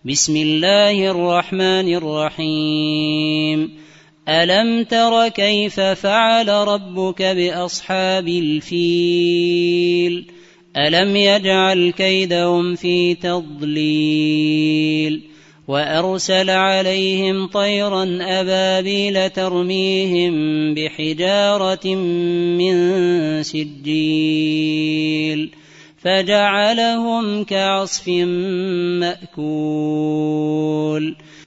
بسم الله الرحمن الرحيم ألم تر كيف فعل ربك بأصحاب الفيل ألم يجعل كيدهم في تضليل وأرسل عليهم طيرا أبابيل ترميهم بحجارة من سجيل فجعلهم كعصف مأكول